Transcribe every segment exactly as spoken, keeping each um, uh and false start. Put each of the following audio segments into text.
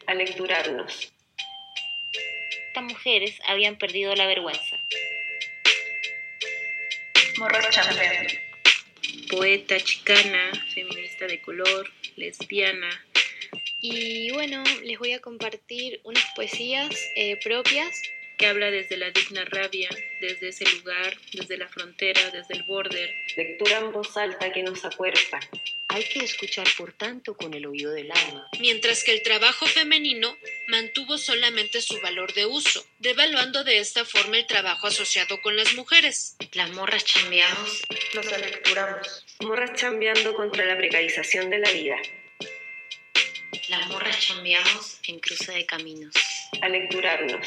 a lecturarnos. Estas mujeres habían perdido la vergüenza. Morras chambeando. Poeta, chicana, feminista de color, lesbiana. Y bueno, les voy a compartir unas poesías eh, propias. Que habla desde la digna rabia, desde ese lugar, desde la frontera, desde el border. Lectura en voz alta que nos acuerpa. Hay que escuchar por tanto con el oído del alma. Mientras que el trabajo femenino mantuvo solamente su valor de uso, devaluando de esta forma el trabajo asociado con las mujeres. Las morras chambeamos, nos alecturamos. Morras chambeando contra la precarización de la vida. Las morras chambeamos en cruce de caminos. A lecturarnos.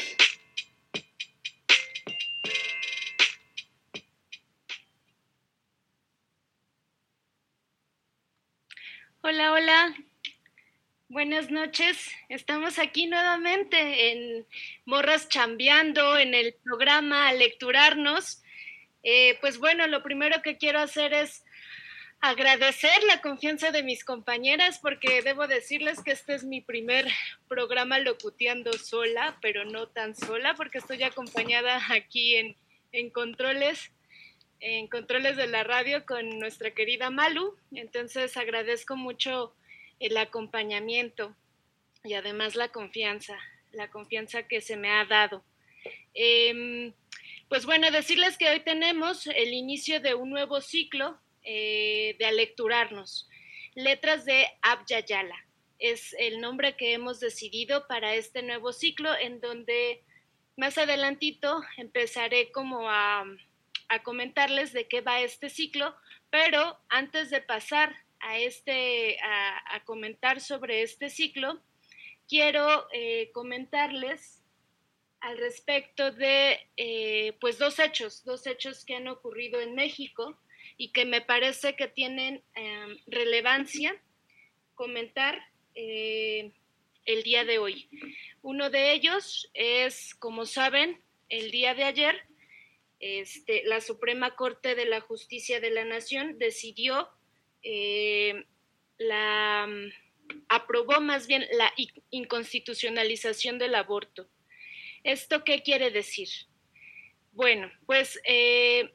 Hola, hola. Buenas noches. Estamos aquí nuevamente en Morras Chambeando, en el programa A Lecturarnos. Eh, pues bueno, lo primero que quiero hacer es agradecer la confianza de mis compañeras, porque debo decirles que este es mi primer programa locuteando sola, pero no tan sola, porque estoy acompañada aquí en, en controles. en controles de la radio con nuestra querida Malu. Entonces agradezco mucho el acompañamiento y además la confianza, la confianza que se me ha dado. Eh, pues bueno, decirles que hoy tenemos el inicio de un nuevo ciclo eh, de Alecturarnos, Letras de Abya Yala. Es el nombre que hemos decidido para este nuevo ciclo, en donde más adelantito empezaré como a a comentarles de qué va este ciclo, pero antes de pasar a, este, a, a comentar sobre este ciclo, quiero eh, comentarles al respecto de eh, pues dos hechos, dos hechos que han ocurrido en México y que me parece que tienen eh, relevancia comentar eh, el día de hoy. Uno de ellos es, como saben, el día de ayer, Este, la Suprema Corte de la Justicia de la Nación decidió, eh, la, aprobó más bien la inconstitucionalización del aborto. ¿Esto qué quiere decir? Bueno, pues eh,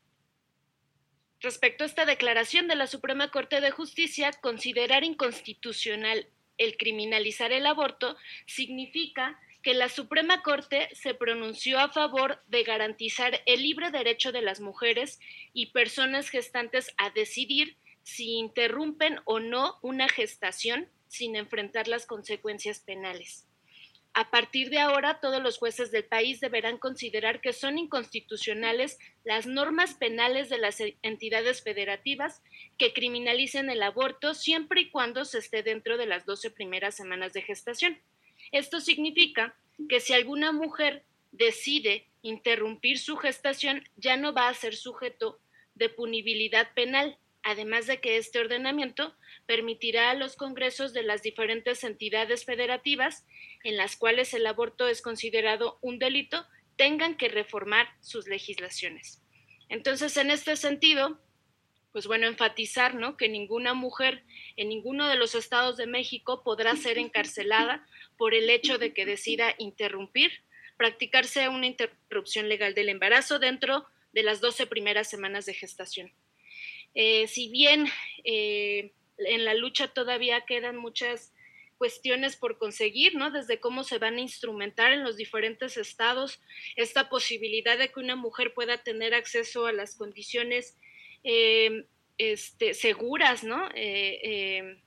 respecto a esta declaración de la Suprema Corte de Justicia, considerar inconstitucional el criminalizar el aborto significa que la Suprema Corte se pronunció a favor de garantizar el libre derecho de las mujeres y personas gestantes a decidir si interrumpen o no una gestación sin enfrentar las consecuencias penales. A partir de ahora, todos los jueces del país deberán considerar que son inconstitucionales las normas penales de las entidades federativas que criminalicen el aborto siempre y cuando se esté dentro de las doce primeras semanas de gestación. Esto significa que si alguna mujer decide interrumpir su gestación, ya no va a ser sujeto de punibilidad penal, además de que este ordenamiento permitirá a los congresos de las diferentes entidades federativas en las cuales el aborto es considerado un delito, tengan que reformar sus legislaciones. Entonces, en este sentido, pues bueno, enfatizar, ¿no?, que ninguna mujer en ninguno de los estados de México podrá ser encarcelada por el hecho de que decida interrumpir, practicarse una interrupción legal del embarazo dentro de las doce primeras semanas de gestación. Eh, si bien eh, en la lucha todavía quedan muchas cuestiones por conseguir, ¿no?, desde cómo se van a instrumentar en los diferentes estados esta posibilidad de que una mujer pueda tener acceso a las condiciones Eh, este, seguras, ¿no? Eh, eh,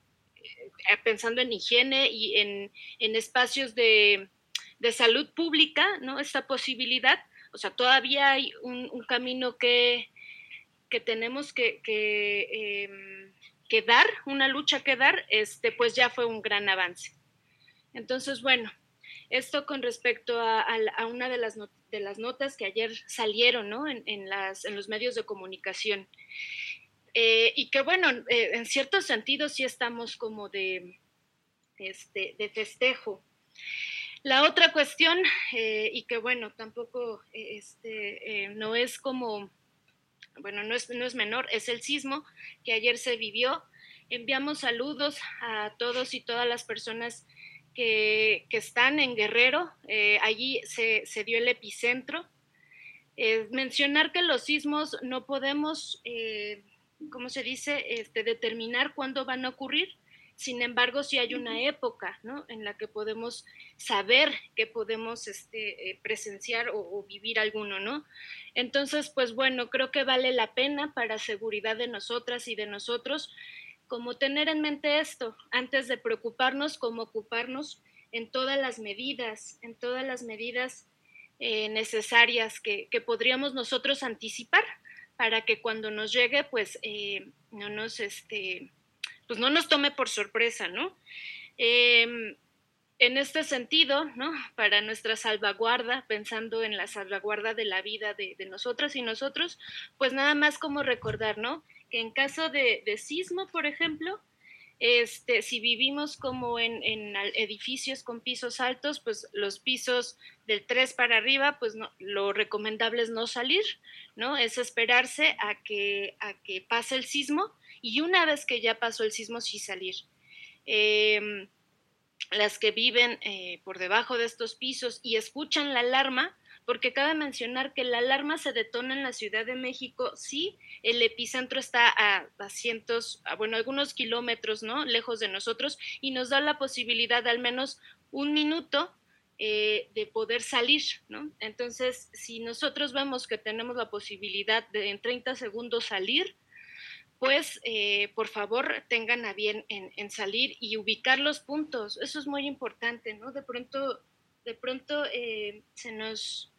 pensando en higiene y en, en espacios de, de salud pública, ¿no? Esta posibilidad, o sea, todavía hay un, un camino que, que tenemos que, que, eh, que dar, una lucha que dar, este, pues ya fue un gran avance. Entonces, bueno, esto con respecto a, a, a una de las, not- de las notas que ayer salieron, ¿no?, en, en, las, en los medios de comunicación. Eh, y que bueno, eh, en cierto sentido sí estamos como de, este, de festejo. La otra cuestión, eh, y que bueno, tampoco este, eh, no es como, bueno, no es, no es menor, es el sismo que ayer se vivió. Enviamos saludos a todos y todas las personas que, que están en Guerrero, eh, allí se, se dio el epicentro. Eh, mencionar que los sismos no podemos, eh, ¿cómo se dice?, este, determinar cuándo van a ocurrir. Sin embargo, sí hay una época, ¿no?, en la que podemos saber que podemos este, eh, presenciar o, o vivir alguno, ¿no? Entonces, pues bueno, creo que vale la pena para seguridad de nosotras y de nosotros, como tener en mente esto, antes de preocuparnos, como ocuparnos en todas las medidas, en todas las medidas eh, necesarias que, que podríamos nosotros anticipar para que cuando nos llegue, pues eh, no nos, este, pues no nos tome por sorpresa, ¿no? Eh, en este sentido, ¿no?, para nuestra salvaguarda, pensando en la salvaguarda de la vida de, de nosotras y nosotros, pues nada más como recordar, ¿no?, que en caso de, de sismo, por ejemplo, este, si vivimos como en, en edificios con pisos altos, pues los pisos del tres para arriba, pues no, lo recomendable es no salir, ¿no? Es esperarse a que, a que pase el sismo, y una vez que ya pasó el sismo, sí salir. Eh, las que viven eh, por debajo de estos pisos y escuchan la alarma, porque cabe mencionar que la alarma se detona en la Ciudad de México, sí, el epicentro está a, a cientos, a, bueno, algunos kilómetros, ¿no?, lejos de nosotros, y nos da la posibilidad de al menos un minuto eh, de poder salir, ¿no? Entonces, si nosotros vemos que tenemos la posibilidad de en treinta segundos salir, pues eh, por favor tengan a bien en, en salir y ubicar los puntos. Eso es muy importante, ¿no? De pronto, de pronto eh, se nos,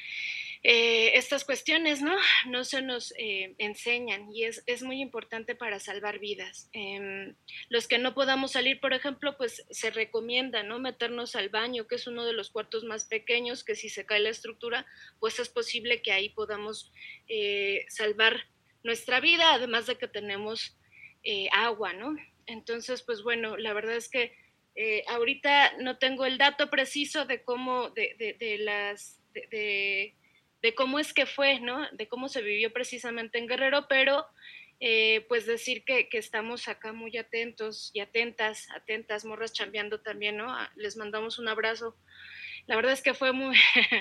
eh, estas cuestiones, ¿no?, no se nos eh, enseñan, y es, es muy importante para salvar vidas. Eh, los que no podamos salir, por ejemplo, pues se recomienda, ¿no?, meternos al baño, que es uno de los cuartos más pequeños, que si se cae la estructura, pues es posible que ahí podamos eh, salvar nuestra vida, además de que tenemos eh, agua, ¿no? Entonces, pues bueno, la verdad es que eh, ahorita no tengo el dato preciso de cómo, de, de, de las, de, de, de cómo es que fue, ¿no?, de cómo se vivió precisamente en Guerrero, pero eh, pues decir que, que estamos acá muy atentos y atentas, atentas, morras chambeando también, ¿no? Les mandamos un abrazo. La verdad es que fue muy,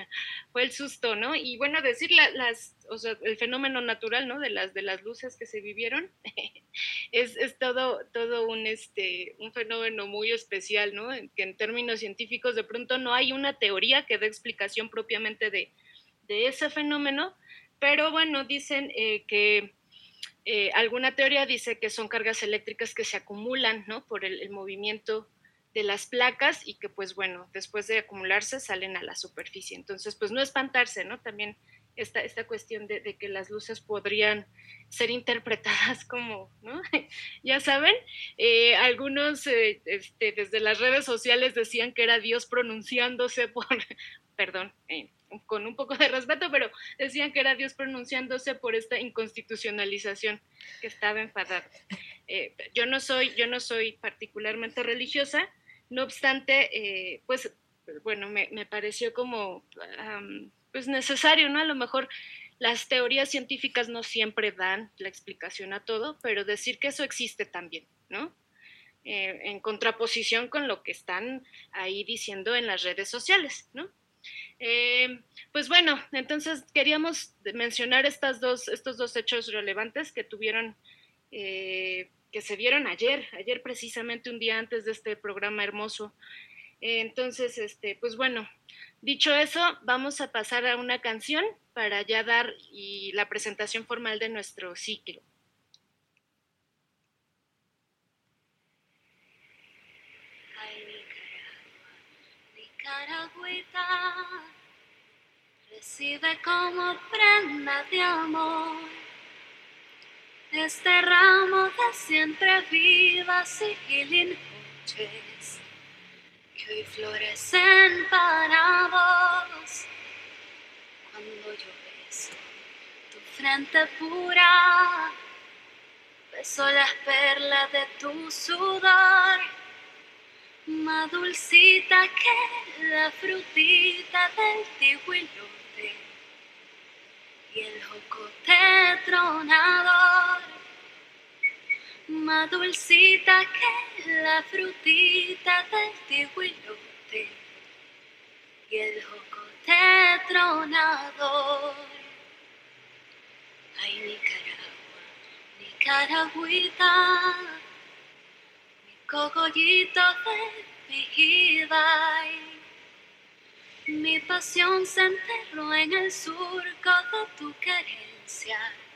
fue el susto, ¿no? Y bueno, decir la, las, o sea, el fenómeno natural, ¿no?, de las, de las luces que se vivieron, es, es todo, todo un, este, un fenómeno muy especial, ¿no? Que en términos científicos de pronto no hay una teoría que dé explicación propiamente de, de ese fenómeno, pero bueno, dicen eh, que eh, alguna teoría dice que son cargas eléctricas que se acumulan, ¿no?, por el, el movimiento de las placas, y que pues bueno, después de acumularse salen a la superficie. Entonces, pues no espantarse, ¿no? También esta, esta cuestión de, de que las luces podrían ser interpretadas como, ¿no? Ya saben, eh, algunos eh, este, desde las redes sociales decían que era Dios pronunciándose por, perdón, eh, con un poco de respeto, pero decían que era Dios pronunciándose por esta inconstitucionalización, que estaba enfadado. Eh, yo no soy, yo no soy particularmente religiosa. No obstante, eh, pues, bueno, me, me pareció como, um, pues, necesario, ¿no? A lo mejor las teorías científicas no siempre dan la explicación a todo, pero decir que eso existe también, ¿no? Eh, en contraposición con lo que están ahí diciendo en las redes sociales, ¿no? Eh, pues bueno, entonces queríamos mencionar estas dos, estos dos hechos relevantes que tuvieron, eh, que se dieron ayer, ayer precisamente un día antes de este programa hermoso. Eh, entonces, este, pues bueno, dicho eso, vamos a pasar a una canción para ya dar y la presentación formal de nuestro ciclo. Ay, Nicaragua, Nicaragüita, recibe como prenda de amor este ramo de siempre vivas y quilincoches que hoy florecen para vos. Cuando yo beso tu frente pura, beso las perlas de tu sudor, más dulcita que la frutita del tihuilote y el jocote tronador. más dulcita que la frutita del tiguilote y el jocote tronador. Ay, Nicaragua, Nicaragüita, mi cogollito de Mejibay. Mi pasión se enterró en el surco de tu querencia,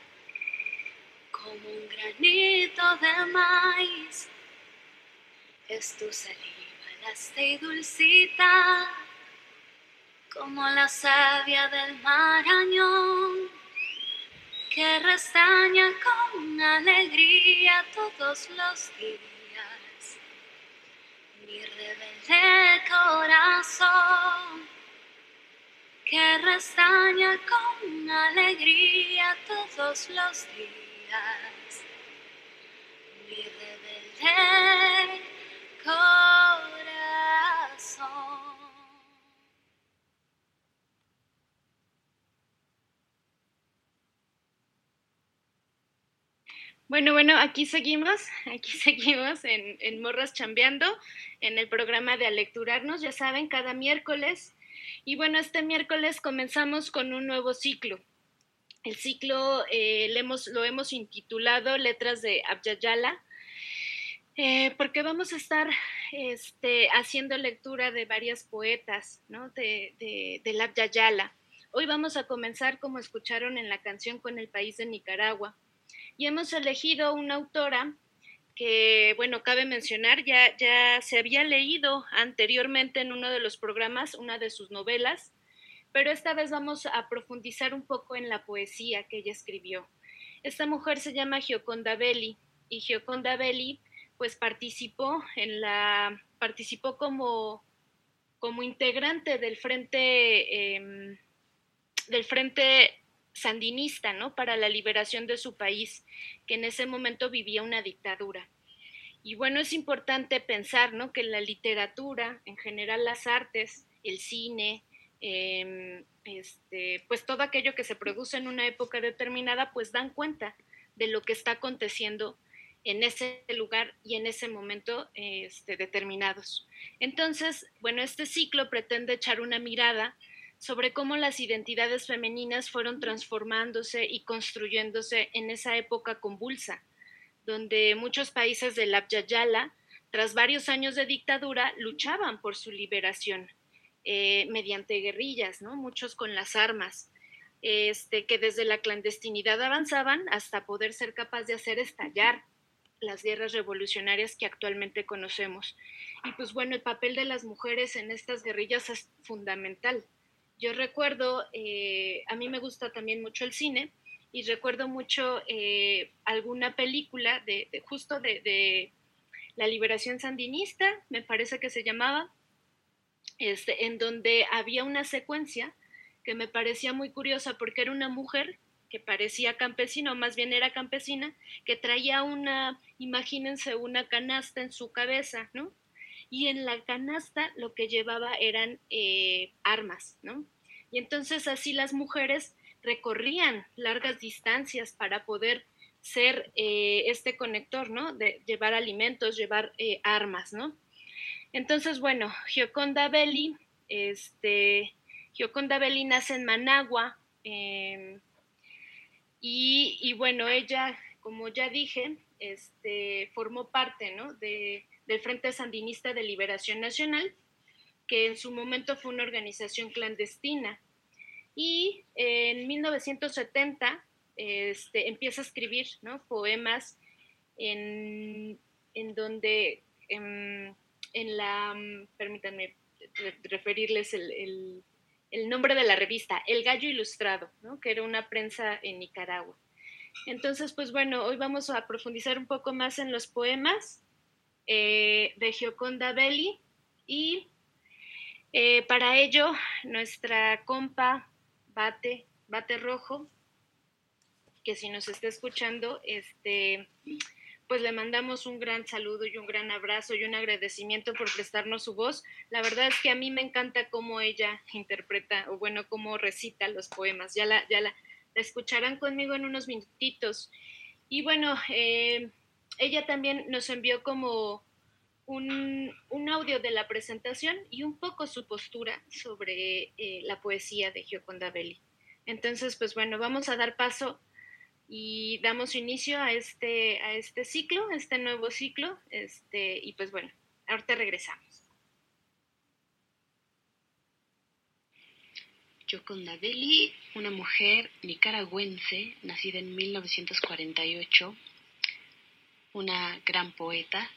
como un granito de maíz. Es tu saliva laste y dulcita, como la savia del marañón, que restaña con alegría todos los días mi rebelde corazón, que restaña con alegría todos los días mi rebelde corazón. Bueno, bueno, aquí seguimos, aquí seguimos en, en Morras Chambeando, en el programa de Alecturarnos, ya saben, cada miércoles. Y bueno, este miércoles comenzamos con un nuevo ciclo. El ciclo eh, lo, hemos, lo hemos intitulado Letras de Abya Yala, eh, porque vamos a estar este, haciendo lectura de varias poetas, ¿no? de, de, de la Abya Yala. Hoy vamos a comenzar, como escucharon en la canción, con el país de Nicaragua. Y hemos elegido una autora que, bueno, cabe mencionar, ya, ya se había leído anteriormente en uno de los programas una de sus novelas, pero esta vez vamos a profundizar un poco en la poesía que ella escribió. Esta mujer se llama Gioconda Belli, y Gioconda Belli pues participó en la, participó como, como integrante del frente, eh, del frente sandinista, ¿no? Para la liberación de su país, que en ese momento vivía una dictadura. Y bueno, es importante pensar, ¿no? Que la literatura, en general las artes, el cine, eh, este, pues todo aquello que se produce en una época determinada, pues dan cuenta de lo que está aconteciendo en ese lugar y en ese momento este, determinados. Entonces, bueno, este ciclo pretende echar una mirada sobre cómo las identidades femeninas fueron transformándose y construyéndose en esa época convulsa, donde muchos países del Abya Yala, tras varios años de dictadura, luchaban por su liberación eh, mediante guerrillas, ¿no? Muchos con las armas, este, que desde la clandestinidad avanzaban hasta poder ser capaz de hacer estallar las guerras revolucionarias que actualmente conocemos. Y pues bueno, el papel de las mujeres en estas guerrillas es fundamental. Yo recuerdo, eh, a mí me gusta también mucho el cine, y recuerdo mucho eh, alguna película de, de justo de, de la liberación sandinista, me parece que se llamaba, este, en donde había una secuencia que me parecía muy curiosa porque era una mujer que parecía campesina, o más bien era campesina, que traía una, imagínense, una canasta en su cabeza, ¿no? Y en la canasta lo que llevaba eran eh, armas, ¿no? Y entonces así las mujeres recorrían largas distancias para poder ser eh, este conector, ¿no? De llevar alimentos, llevar eh, armas, ¿no? Entonces, bueno, Gioconda Belli, este, Gioconda Belli nace en Managua, eh, y, y bueno, ella, como ya dije, este, formó parte, ¿no? de del Frente Sandinista de Liberación Nacional, que en su momento fue una organización clandestina. Y en mil novecientos setenta este, empieza a escribir, ¿no? poemas en, en donde, en, en la, permítanme referirles el, el, el nombre de la revista, El Gallo Ilustrado, ¿no? que era una prensa en Nicaragua. Entonces, pues bueno, hoy vamos a profundizar un poco más en los poemas Eh, de Gioconda Belli, y eh, para ello nuestra compa Bate, Bate Rojo, que si nos está escuchando, este, pues le mandamos un gran saludo y un gran abrazo y un agradecimiento por prestarnos su voz. La verdad es que a mí me encanta cómo ella interpreta, o bueno, cómo recita los poemas. Ya la, ya la, la escucharán conmigo en unos minutitos. Y bueno, eh, ella también nos envió como un, un audio de la presentación y un poco su postura sobre eh, la poesía de Gioconda Belli. Entonces, pues bueno, vamos a dar paso y damos inicio a este, a este ciclo, a este nuevo ciclo, este, y pues bueno, ahorita regresamos. Gioconda Belli, una mujer nicaragüense, nacida en mil novecientos cuarenta y ocho, una gran poeta,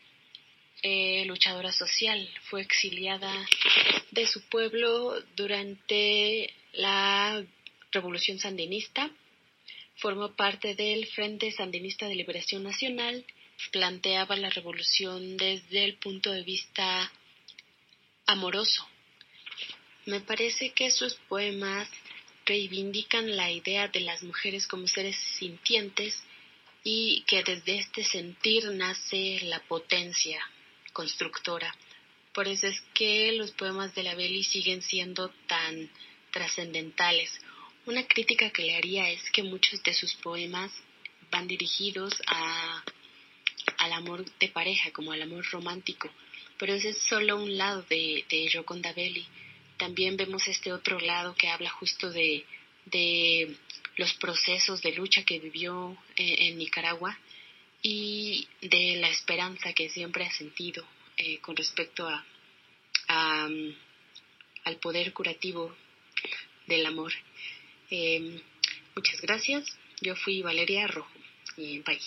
eh, luchadora social, fue exiliada de su pueblo durante la Revolución Sandinista, formó parte del Frente Sandinista de Liberación Nacional, planteaba la revolución desde el punto de vista amoroso. Me parece que sus poemas reivindican la idea de las mujeres como seres sintientes y que desde este sentir nace la potencia constructora. Por eso es que los poemas de la Belli siguen siendo tan trascendentales. Una crítica que le haría es que muchos de sus poemas van dirigidos a, al amor de pareja, como al amor romántico, pero ese es solo un lado de, de Gioconda Belli. También vemos este otro lado que habla justo de, de los procesos de lucha que vivió eh, en Nicaragua y de la esperanza que siempre ha sentido eh, con respecto a, a, al poder curativo del amor. Eh, muchas gracias. Yo fui Valeria Rojo. Y bye.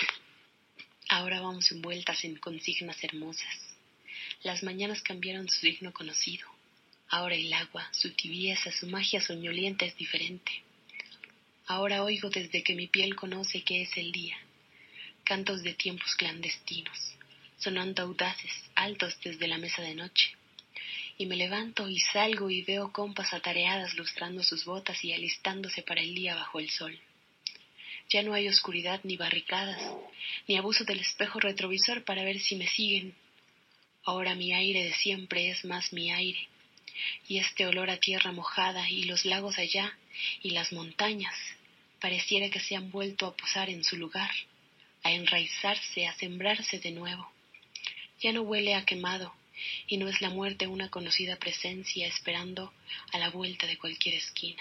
Ahora vamos envueltas en consignas hermosas. Las mañanas cambiaron su signo conocido. Ahora el agua, su tibieza, su magia soñolienta es diferente. Ahora oigo desde que mi piel conoce que es el día, cantos de tiempos clandestinos, sonando audaces, altos desde la mesa de noche. Y me levanto y salgo y veo compas atareadas lustrando sus botas y alistándose para el día bajo el sol. Ya no hay oscuridad ni barricadas, ni abuso del espejo retrovisor para ver si me siguen. Ahora mi aire de siempre es más mi aire. Y este olor a tierra mojada y los lagos allá y las montañas pareciera que se han vuelto a posar en su lugar, a enraizarse, a sembrarse de nuevo. Ya no huele a quemado y no es la muerte una conocida presencia esperando a la vuelta de cualquier esquina.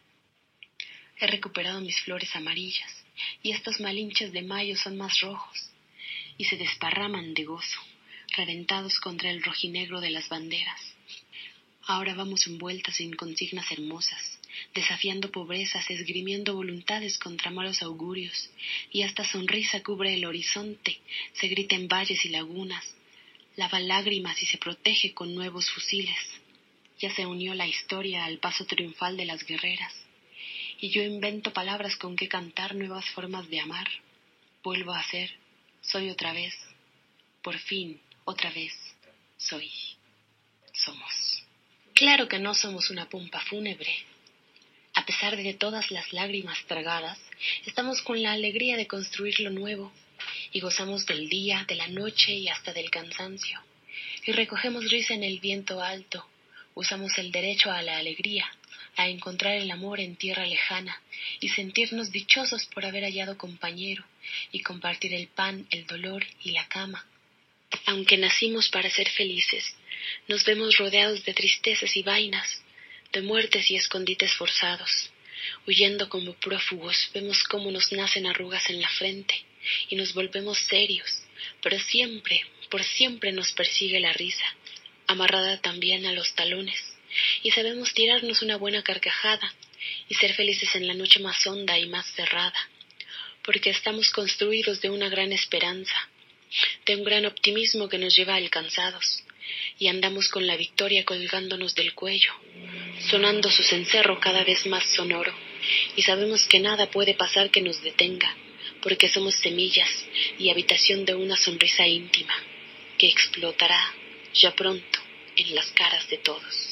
He recuperado mis flores amarillas y estos malinches de mayo son más rojos y se desparraman de gozo, reventados contra el rojinegro de las banderas. Ahora vamos envueltas en consignas hermosas, desafiando pobrezas, esgrimiendo voluntades contra malos augurios, y esta sonrisa cubre el horizonte, se grita en valles y lagunas, lava lágrimas y se protege con nuevos fusiles. Ya se unió la historia al paso triunfal de las guerreras, y yo invento palabras con que cantar nuevas formas de amar. Vuelvo a ser, soy otra vez, por fin, otra vez, soy, somos. Claro que no somos una pompa fúnebre. A pesar de todas las lágrimas tragadas, estamos con la alegría de construir lo nuevo, y gozamos del día, de la noche y hasta del cansancio. Y recogemos risa en el viento alto, usamos el derecho a la alegría, a encontrar el amor en tierra lejana, y sentirnos dichosos por haber hallado compañero, y compartir el pan, el dolor y la cama. Aunque nacimos para ser felices, nos vemos rodeados de tristezas y vainas, de muertes y escondites forzados. Huyendo como prófugos, vemos cómo nos nacen arrugas en la frente, y nos volvemos serios, pero siempre, por siempre nos persigue la risa, amarrada también a los talones, y sabemos tirarnos una buena carcajada, y ser felices en la noche más honda y más cerrada, porque estamos construidos de una gran esperanza, de un gran optimismo que nos lleva alcanzados, y andamos con la victoria colgándonos del cuello, sonando su cencerro cada vez más sonoro, y sabemos que nada puede pasar que nos detenga, porque somos semillas y habitación de una sonrisa íntima, que explotará ya pronto en las caras de todos.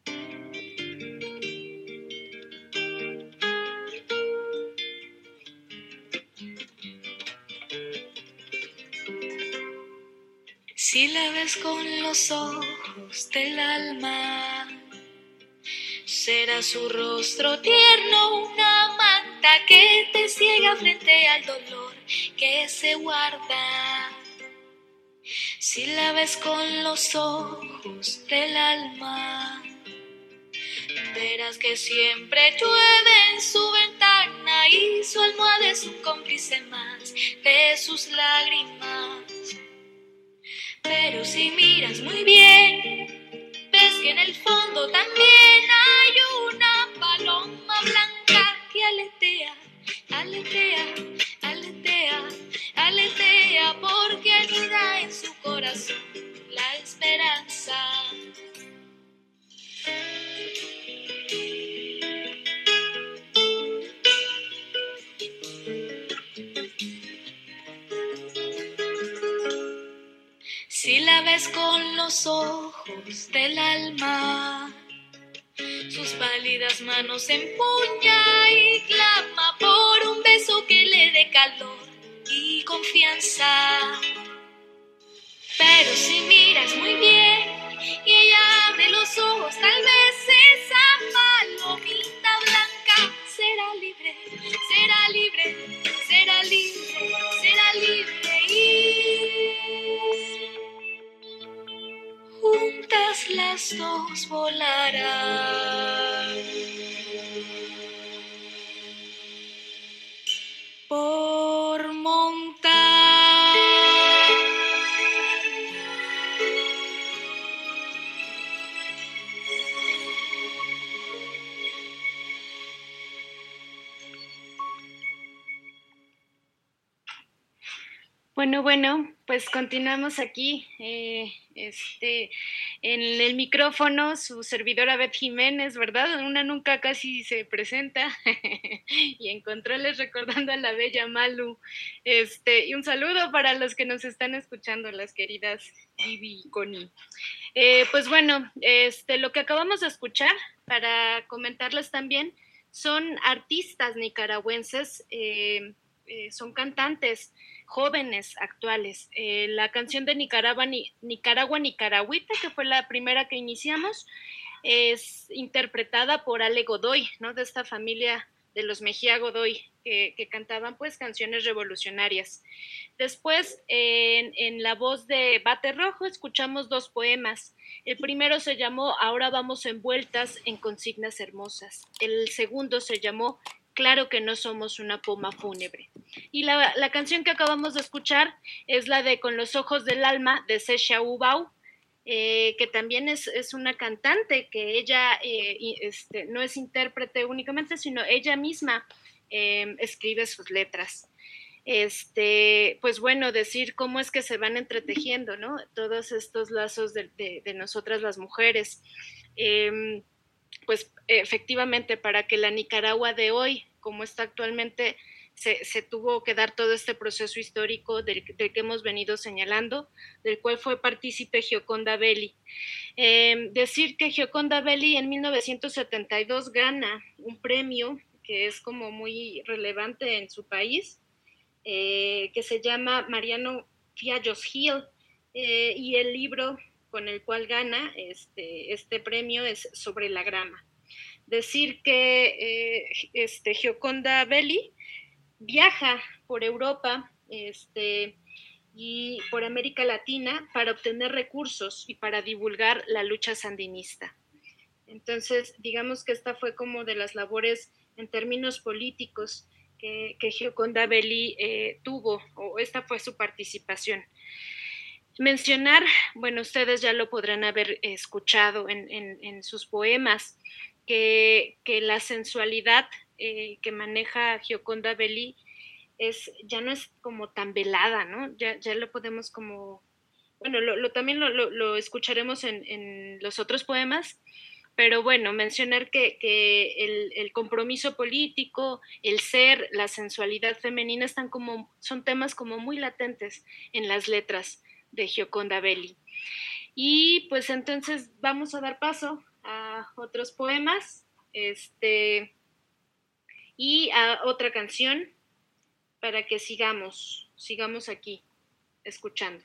Si la ves con los ojos del alma, será su rostro tierno una mancha tinta que te ciega frente al dolor que se guarda. Si la ves con los ojos del alma, verás que siempre llueve en su ventana y su almohada es un cómplice más de sus lágrimas. Pero si miras muy bien, ves que en el fondo también hay una paloma blanca que aletea, aletea, aletea, aletea, porque anida en su corazón la esperanza. Si la ves con los ojos del alma, sus pálidas manos empuña y clama por un beso que le dé calor y confianza. Pero si miras muy bien y ella abre los ojos, tal vez esa palomita blanca será libre, será libre, será libre, será libre y juntas las dos volarán por montaña. Bueno, bueno, pues continuamos aquí, eh, este, en el micrófono, su servidora Beth Jiménez, ¿verdad? Una nunca casi se presenta, y en controles recordando a la bella Malu, este, y un saludo para los que nos están escuchando, las queridas Ivy y Connie. Eh, pues bueno, este, lo que acabamos de escuchar, para comentarles también, son artistas nicaragüenses, eh, eh, son cantantes jóvenes actuales. Eh, la canción de Nicaragua, ni, Nicaragua Nicaragüita, que fue la primera que iniciamos, es interpretada por Ale Godoy, ¿no? De esta familia de los Mejía Godoy, que, que cantaban pues canciones revolucionarias. Después, en, en la voz de Bate Rojo, escuchamos dos poemas. El primero se llamó Ahora vamos envueltas en consignas hermosas. El segundo se llamó Claro que no somos una poma fúnebre. Y la, la canción que acabamos de escuchar es la de Con los ojos del alma, de Sesha Ubau, eh, que también es, es una cantante, que ella eh, este, no es intérprete únicamente, sino ella misma eh, escribe sus letras. Este, pues bueno, decir cómo es que se van entretejiendo, ¿no? Todos estos lazos de, de, de nosotras las mujeres. Eh, pues efectivamente, para que la Nicaragua de hoy, como está actualmente, se, se tuvo que dar todo este proceso histórico del, del que hemos venido señalando, del cual fue partícipe Gioconda Belli. Eh, decir que Gioconda Belli en mil novecientos setenta y dos gana un premio que es como muy relevante en su país, eh, que se llama Mariano Fiallos Gil, eh, y el libro con el cual gana este, este premio es Sobre la grama. Decir que eh, este, Gioconda Belli viaja por Europa este, y por América Latina para obtener recursos y para divulgar la lucha sandinista. Entonces, digamos que esta fue como de las labores en términos políticos que, que Gioconda Belli eh, tuvo, o esta fue su participación. Mencionar, bueno, ustedes ya lo podrán haber escuchado en, en, en sus poemas, que, que la sensualidad eh, que maneja Gioconda Belli es, ya no es como tan velada, ¿no? Ya, ya lo podemos como, bueno, lo, lo, también lo, lo, lo escucharemos en, en los otros poemas, pero bueno, mencionar que, que el, el compromiso político, el ser, la sensualidad femenina están como, son temas como muy latentes en las letras de Gioconda Belli. Y pues entonces vamos a dar paso a otros poemas este, y a otra canción para que sigamos, sigamos aquí escuchando.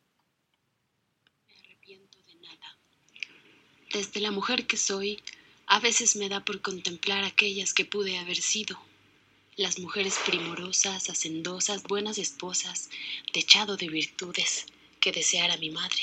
Me arrepiento de nada. Desde la mujer que soy, a veces me da por contemplar aquellas que pude haber sido. las mujeres primorosas, hacendosas, buenas esposas, techado de virtudes, que deseara mi madre.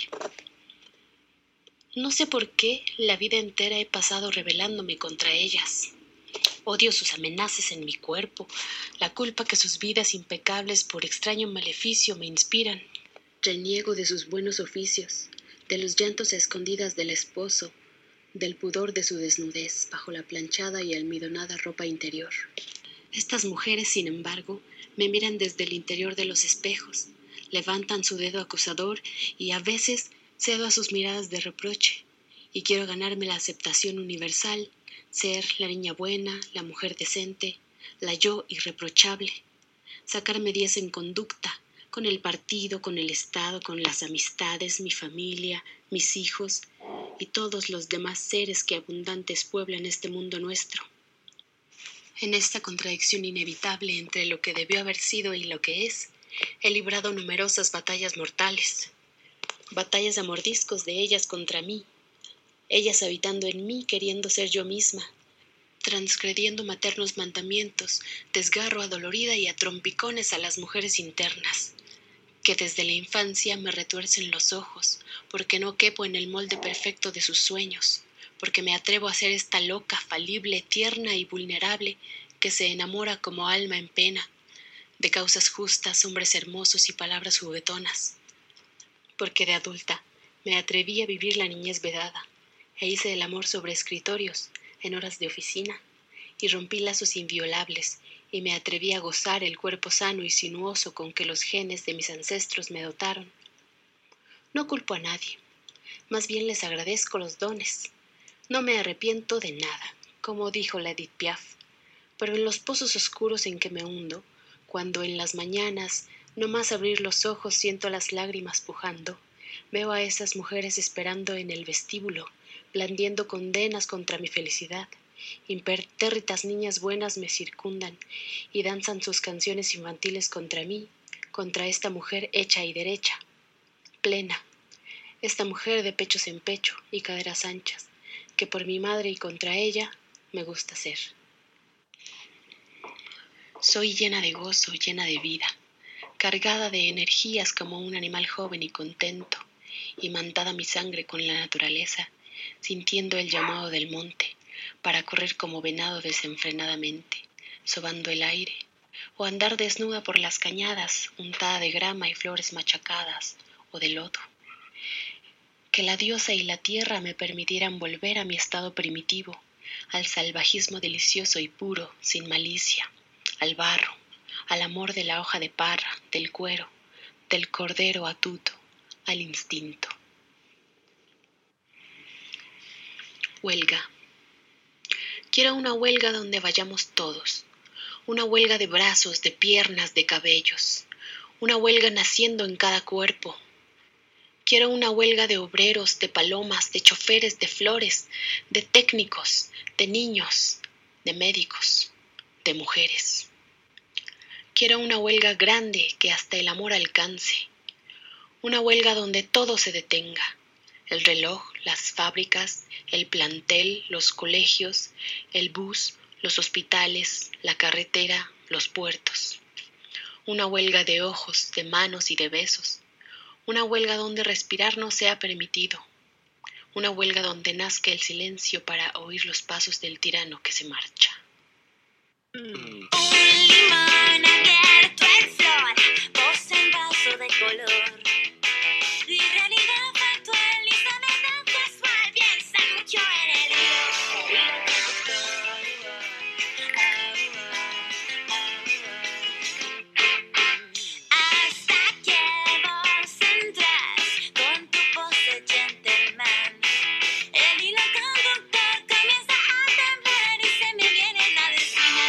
No sé por qué la vida entera he pasado rebelándome contra ellas. Odio sus amenazas en mi cuerpo, la culpa que sus vidas impecables por extraño maleficio me inspiran. Reniego de sus buenos oficios, de los llantos a escondidas del esposo, del pudor de su desnudez bajo la planchada y almidonada ropa interior. Estas mujeres, sin embargo, me miran desde el interior de los espejos, levantan su dedo acusador y a veces cedo a sus miradas de reproche, y quiero ganarme la aceptación universal, ser la niña buena, la mujer decente, la yo irreprochable, sacarme diez en conducta, con el partido, con el Estado, con las amistades, mi familia, mis hijos y todos los demás seres que abundantes pueblan este mundo nuestro. En esta contradicción inevitable entre lo que debió haber sido y lo que es, he librado numerosas batallas mortales, batallas a mordiscos de ellas contra mí, ellas habitando en mí queriendo ser yo misma, transgrediendo maternos mandamientos, desgarro adolorida y a trompicones a las mujeres internas, que desde la infancia me retuercen los ojos, porque no quepo en el molde perfecto de sus sueños, porque me atrevo a ser esta loca, falible, tierna y vulnerable que se enamora como alma en pena, de causas justas, hombres hermosos y palabras juguetonas, porque de adulta me atreví a vivir la niñez vedada, e hice el amor sobre escritorios, en horas de oficina, y rompí lazos inviolables, y me atreví a gozar el cuerpo sano y sinuoso con que los genes de mis ancestros me dotaron. No culpo a nadie, más bien les agradezco los dones. No me arrepiento de nada, como dijo la Edith Piaf, pero en los pozos oscuros en que me hundo, cuando en las mañanas, no más abrir los ojos, siento las lágrimas pujando, veo a esas mujeres esperando en el vestíbulo, blandiendo condenas contra mi felicidad. Impertérritas niñas buenas me circundan y danzan sus canciones infantiles contra mí, contra esta mujer hecha y derecha, plena, esta mujer de pechos en pecho y caderas anchas, que por mi madre y contra ella me gusta ser. Soy llena de gozo, llena de vida, cargada de energías como un animal joven y contento, imantada mi sangre con la naturaleza, sintiendo el llamado del monte, para correr como venado desenfrenadamente, sobando el aire, o andar desnuda por las cañadas, untada de grama y flores machacadas, o de lodo. Que la diosa y la tierra me permitieran volver a mi estado primitivo, al salvajismo delicioso y puro, sin malicia, al barro, al amor de la hoja de parra, del cuero, del cordero atuto, al instinto. Huelga. Quiero una huelga donde vayamos todos, una huelga de brazos, de piernas, de cabellos, una huelga naciendo en cada cuerpo. Quiero una huelga de obreros, de palomas, de choferes, de flores, de técnicos, de niños, de médicos, de mujeres. Quiero una huelga grande que hasta el amor alcance, una huelga donde todo se detenga, el reloj, las fábricas, el plantel, los colegios, el bus, los hospitales, la carretera, los puertos. Una huelga de ojos, de manos y de besos. Una huelga donde respirar no sea permitido. Una huelga donde nazca el silencio para oír los pasos del tirano que se marcha. Un limón abierto en flor, voz en vaso de color. Y realidad factual y soledad casual, piensa mucho en el hilo. Hasta que vos entras con tu pose gentleman. El hilo conductor comienza a temblar y se me viene la vecina.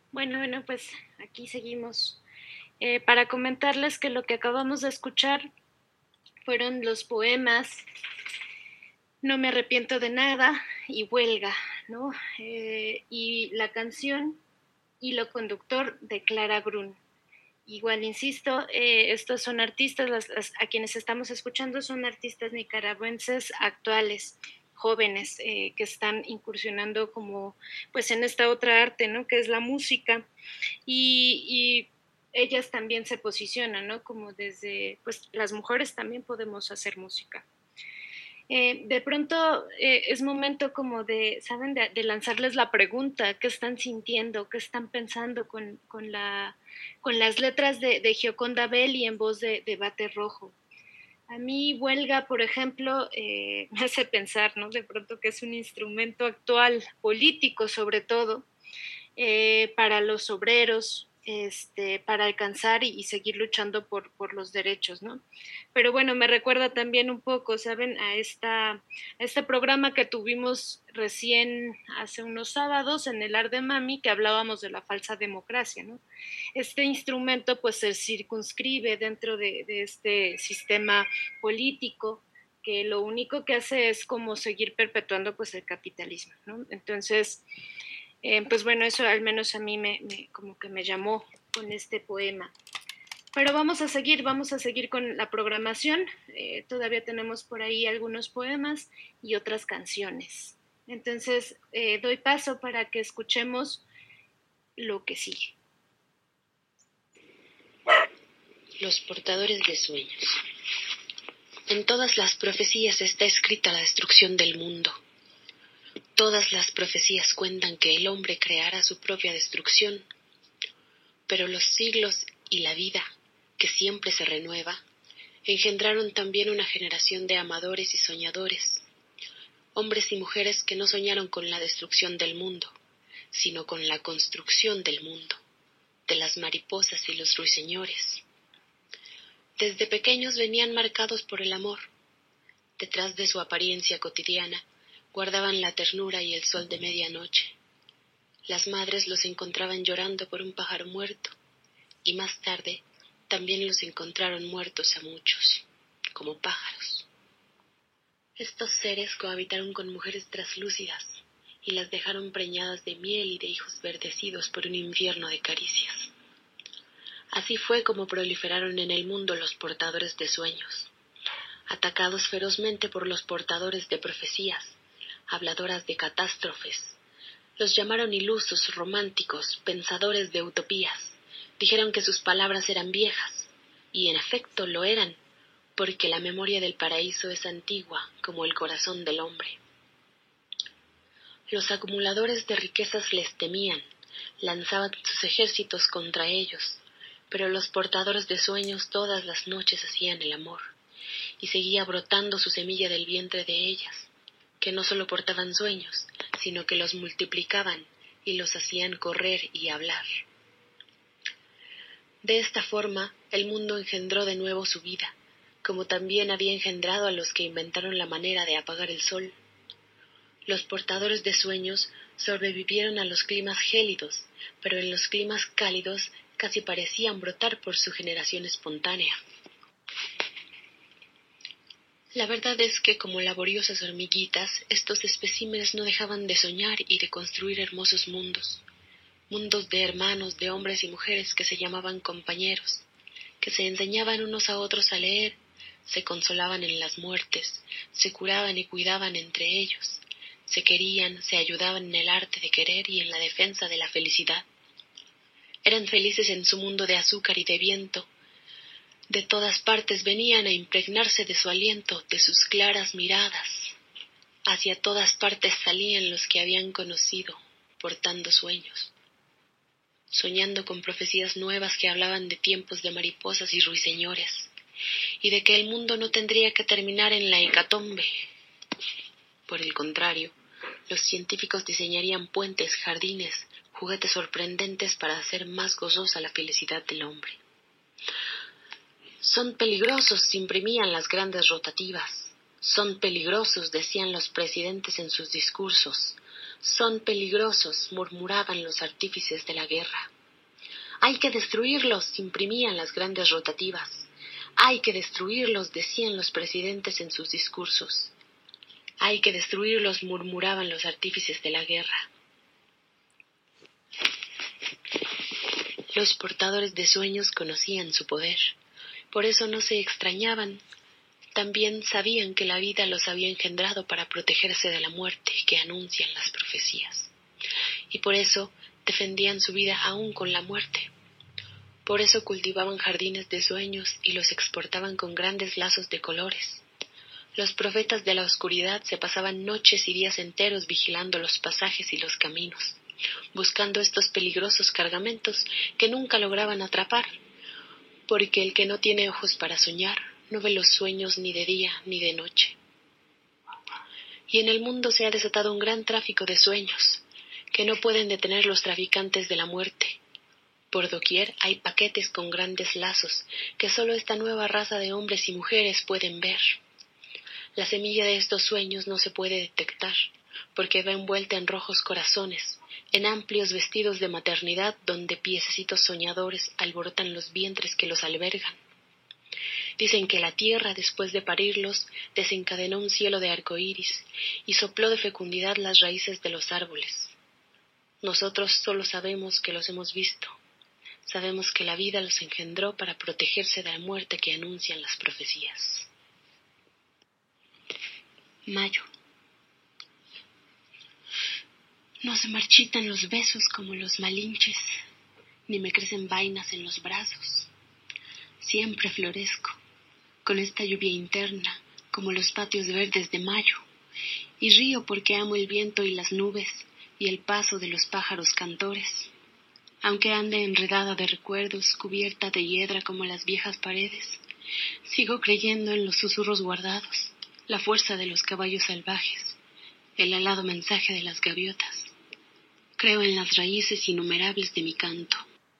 Bueno, bueno, pues aquí seguimos. Eh, para comentarles que lo que acabamos de escuchar fueron los poemas No me arrepiento de nada y Huelga, ¿no? Eh, y la canción Hilo Conductor de Clara Brun. Igual, insisto, eh, estos son artistas, las, las, a quienes estamos escuchando son artistas nicaragüenses actuales, jóvenes, eh, que están incursionando como, pues en esta otra arte, ¿no? Que es la música. Y, y ellas también se posicionan, ¿no? Como desde, pues las mujeres también podemos hacer música. Eh, de pronto eh, es momento como de, ¿saben? De, de lanzarles la pregunta, ¿qué están sintiendo? ¿Qué están pensando con, con, la, con las letras de, de Gioconda Belli en voz de, de Bate Rojo? A mí Huelga, por ejemplo, eh, me hace pensar, ¿no? De pronto que es un instrumento actual, político sobre todo, eh, para los obreros, este, para alcanzar y, y seguir luchando por, por los derechos, ¿no? Pero bueno, me recuerda también un poco, ¿saben? A, esta, a este programa que tuvimos recién hace unos sábados en el Arde Mami, que hablábamos de la falsa democracia, ¿no? Este instrumento pues se circunscribe dentro de, de este sistema político que lo único que hace es como seguir perpetuando pues el capitalismo, ¿no? Entonces, eh, pues bueno, eso al menos a mí me, me, como que me llamó con este poema. Pero vamos a seguir, vamos a seguir con la programación. Eh, todavía tenemos por ahí algunos poemas y otras canciones. Entonces, eh, doy paso para que escuchemos lo que sigue. Los portadores de sueños. En todas las profecías está escrita la destrucción del mundo. Todas las profecías cuentan que el hombre creará su propia destrucción, pero los siglos y la vida, que siempre se renueva, engendraron también una generación de amadores y soñadores, hombres y mujeres que no soñaron con la destrucción del mundo, sino con la construcción del mundo, de las mariposas y los ruiseñores. Desde pequeños venían marcados por el amor. Detrás de su apariencia cotidiana, guardaban la ternura y el sol de medianoche. Las madres los encontraban llorando por un pájaro muerto, y más tarde también los encontraron muertos a muchos, como pájaros. Estos seres cohabitaron con mujeres traslúcidas, y las dejaron preñadas de miel y de hijos verdecidos por un infierno de caricias. Así fue como proliferaron en el mundo los portadores de sueños, atacados ferozmente por los portadores de profecías, habladoras de catástrofes. Los llamaron ilusos, románticos, pensadores de utopías. Dijeron que sus palabras eran viejas, y en efecto lo eran, porque la memoria del paraíso es antigua como el corazón del hombre. Los acumuladores de riquezas les temían, lanzaban sus ejércitos contra ellos, pero los portadores de sueños todas las noches hacían el amor, y seguía brotando su semilla del vientre de ellas, que no solo portaban sueños, sino que los multiplicaban y los hacían correr y hablar. De esta forma, el mundo engendró de nuevo su vida, como también había engendrado a los que inventaron la manera de apagar el sol. Los portadores de sueños sobrevivieron a los climas gélidos, pero en los climas cálidos casi parecían brotar por su generación espontánea. La verdad es que, como laboriosas hormiguitas, estos especímenes no dejaban de soñar y de construir hermosos mundos, mundos de hermanos, de hombres y mujeres que se llamaban compañeros, que se enseñaban unos a otros a leer, se consolaban en las muertes, se curaban y cuidaban entre ellos, se querían, se ayudaban en el arte de querer y en la defensa de la felicidad. Eran felices en su mundo de azúcar y de viento. De todas partes venían a impregnarse de su aliento, de sus claras miradas. Hacia todas partes salían los que habían conocido, portando sueños, soñando con profecías nuevas que hablaban de tiempos de mariposas y ruiseñores, y de que el mundo no tendría que terminar en la hecatombe. Por el contrario, los científicos diseñarían puentes, jardines, juguetes sorprendentes para hacer más gozosa la felicidad del hombre. Son peligrosos, imprimían las grandes rotativas. Son peligrosos, decían los presidentes en sus discursos. Son peligrosos, murmuraban los artífices de la guerra. Hay que destruirlos, imprimían las grandes rotativas. Hay que destruirlos, decían los presidentes en sus discursos. Hay que destruirlos, murmuraban los artífices de la guerra. Los portadores de sueños conocían su poder, por eso no se extrañaban. También sabían que la vida los había engendrado para protegerse de la muerte que anuncian las profecías, y por eso defendían su vida aún con la muerte. Por eso cultivaban jardines de sueños y los exportaban con grandes lazos de colores. Los profetas de la oscuridad se pasaban noches y días enteros vigilando los pasajes y los caminos, buscando estos peligrosos cargamentos que nunca lograban atrapar, porque el que no tiene ojos para soñar no ve los sueños ni de día ni de noche. Y en el mundo se ha desatado un gran tráfico de sueños, que no pueden detener los traficantes de la muerte. Por doquier hay paquetes con grandes lazos que solo esta nueva raza de hombres y mujeres pueden ver. La semilla de estos sueños no se puede detectar, porque va envuelta en rojos corazones, en amplios vestidos de maternidad donde piececitos soñadores alborotan los vientres que los albergan. Dicen que la tierra, después de parirlos, desencadenó un cielo de arcoíris y sopló de fecundidad las raíces de los árboles. Nosotros solo sabemos que los hemos visto. Sabemos que la vida los engendró para protegerse de la muerte que anuncian las profecías. Mayo. No se marchitan los besos como los malinches, ni me crecen vainas en los brazos. Siempre florezco, con esta lluvia interna, como los patios verdes de mayo, y río porque amo el viento y las nubes, y el paso de los pájaros cantores. Aunque ande enredada de recuerdos, cubierta de hiedra como las viejas paredes, sigo creyendo en los susurros guardados, la fuerza de los caballos salvajes, el alado mensaje de las gaviotas. Creo en las raíces innumerables de mi canto.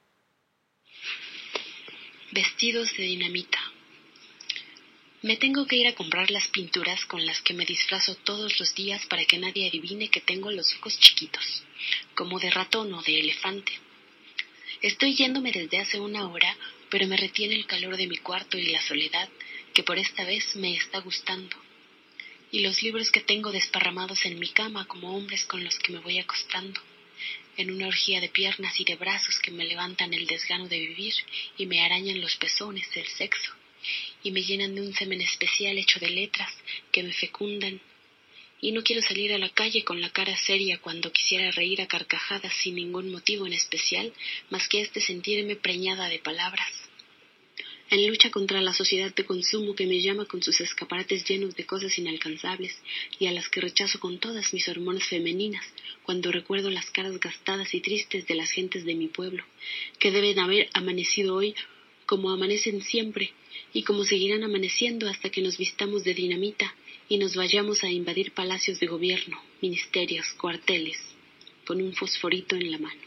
Vestidos de dinamita. Me tengo que ir a comprar las pinturas con las que me disfrazo todos los días para que nadie adivine que tengo los ojos chiquitos, como de ratón o de elefante. Estoy yéndome desde hace una hora, pero me retiene el calor de mi cuarto y la soledad, que por esta vez me está gustando. Y los libros que tengo desparramados en mi cama como hombres con los que me voy acostando, en una orgía de piernas y de brazos que me levantan el desgano de vivir y me arañan los pezones del sexo, y me llenan de un semen especial hecho de letras que me fecundan. Y no quiero salir a la calle con la cara seria cuando quisiera reír a carcajadas sin ningún motivo en especial, más que este sentirme preñada de palabras. En lucha contra la sociedad de consumo que me llama con sus escaparates llenos de cosas inalcanzables y a las que rechazo con todas mis hormonas femeninas cuando recuerdo las caras gastadas y tristes de las gentes de mi pueblo, que deben haber amanecido hoy como amanecen siempre y como seguirán amaneciendo hasta que nos vistamos de dinamita y nos vayamos a invadir palacios de gobierno, ministerios, cuarteles, con un fosforito en la mano.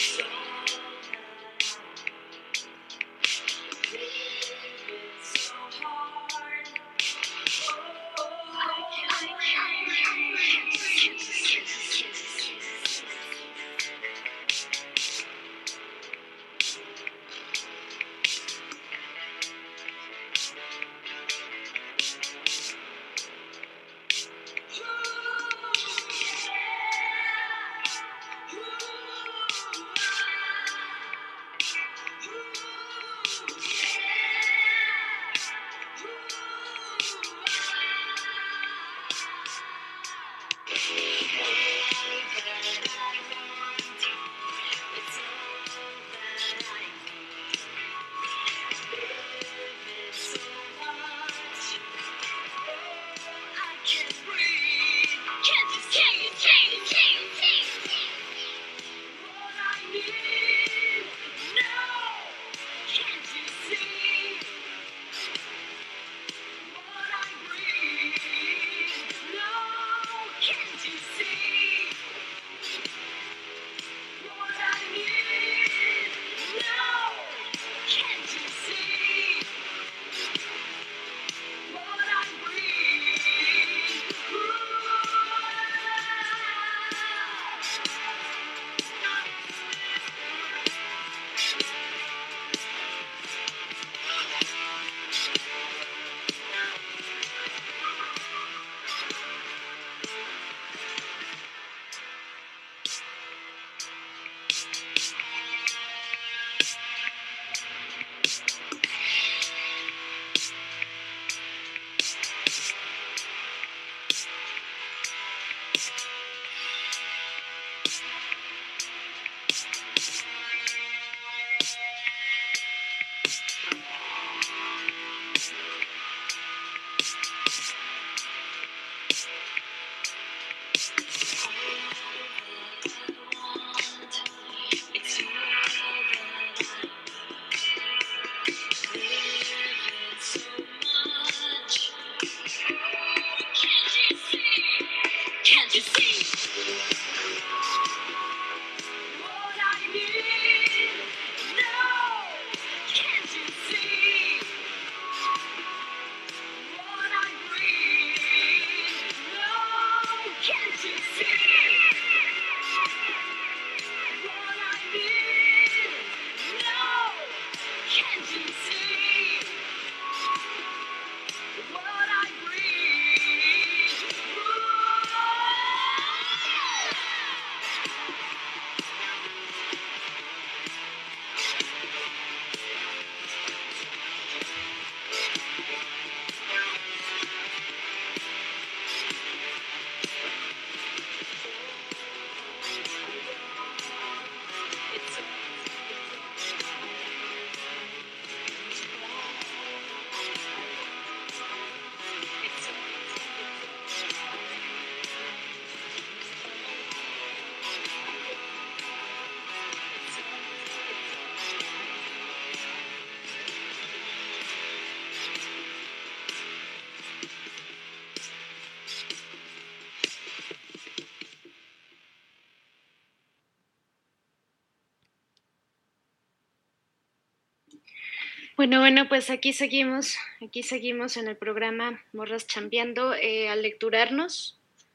Bueno, bueno, pues aquí seguimos, aquí seguimos en el programa Morras Chambeando, eh, al lecturarnos.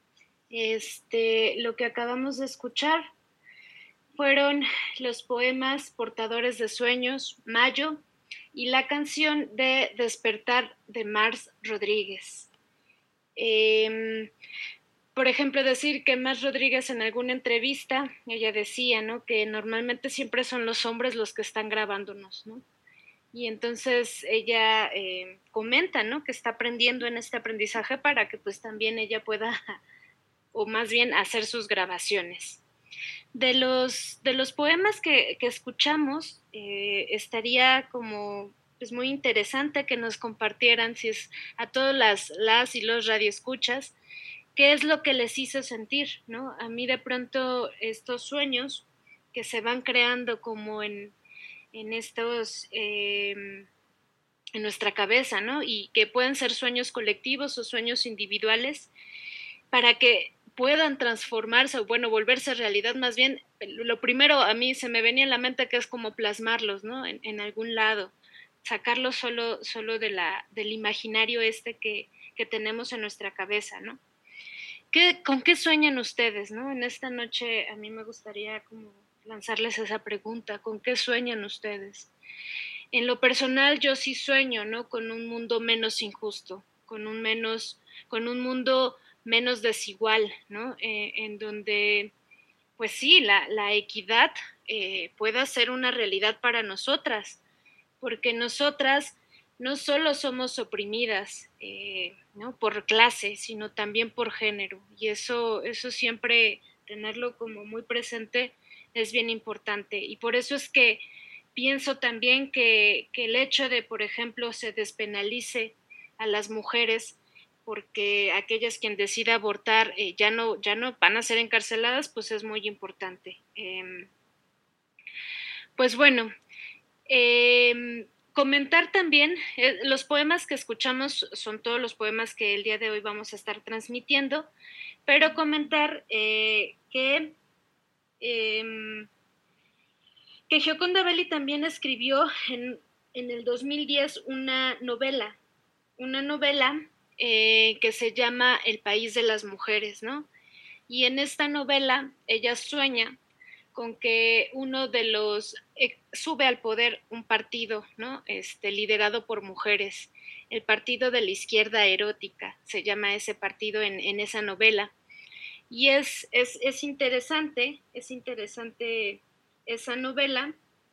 Este, lo que acabamos de escuchar fueron los poemas Portadores de Sueños, Mayo, y la canción de Despertar de Mars Rodríguez. Eh, por ejemplo, decir que Mars Rodríguez en alguna entrevista, ella decía, ¿no?, que normalmente siempre son los hombres los que están grabándonos, ¿no? Y entonces ella eh, comenta, ¿no?, que está aprendiendo en este aprendizaje para que pues también ella pueda, o más bien hacer sus grabaciones. De los, de los poemas que, que escuchamos, eh, estaría como pues muy interesante que nos compartieran, si es a todas las, las y los radioescuchas, qué es lo que les hizo sentir, ¿no? A mí de pronto estos sueños que se van creando como en en estos, eh, en nuestra cabeza, ¿no? Y que pueden ser sueños colectivos o sueños individuales, para que puedan transformarse, o bueno, volverse realidad más bien, lo primero a mí se me venía en la mente que es como plasmarlos, ¿no? En, en algún lado, sacarlos solo, solo de la, del imaginario este que, que tenemos en nuestra cabeza, ¿no? ¿Qué, ¿Con qué sueñan ustedes, no? En esta noche a mí me gustaría como lanzarles esa pregunta, ¿con qué sueñan ustedes? En lo personal yo sí sueño, ¿no? Con un mundo menos injusto, con un, menos, con un mundo menos desigual, ¿no? Eh, en donde, pues sí, la, la equidad eh, pueda ser una realidad para nosotras, porque nosotras no solo somos oprimidas, eh, ¿no? Por clase, sino también por género, y eso, eso siempre tenerlo como muy presente es bien importante, y por eso es que pienso también que, que el hecho de, por ejemplo, se despenalice a las mujeres, porque aquellas quien decida abortar eh, ya, no, ya no van a ser encarceladas, pues es muy importante. Eh, pues bueno, eh, comentar también, eh, los poemas que escuchamos son todos los poemas que el día de hoy vamos a estar transmitiendo, pero comentar eh, que, eh, que Gioconda Belli también escribió en, en el dos mil diez una novela, una novela Eh, que se llama El País de las Mujeres, ¿no? Y en esta novela ella sueña con que uno de los, eh, sube al poder un partido, ¿no? Este, liderado por mujeres, el Partido de la Izquierda Erótica, se llama ese partido en, en esa novela. Y es, es, es interesante, es interesante esa novela,